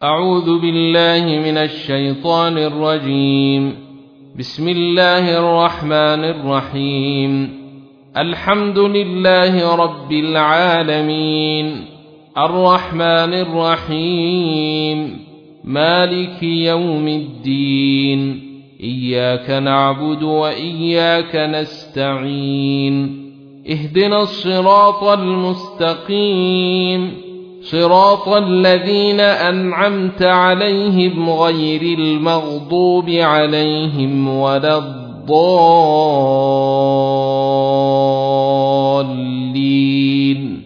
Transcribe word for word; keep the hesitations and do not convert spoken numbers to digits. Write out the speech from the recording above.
أعوذ بالله من الشيطان الرجيم. بسم الله الرحمن الرحيم. الحمد لله رب العالمين، الرحمن الرحيم، مالك يوم الدين، إياك نعبد وإياك نستعين، اهدنا الصراط المستقيم، صراط الذين أنعمت عليهم غير المغضوب عليهم ولا الضالين.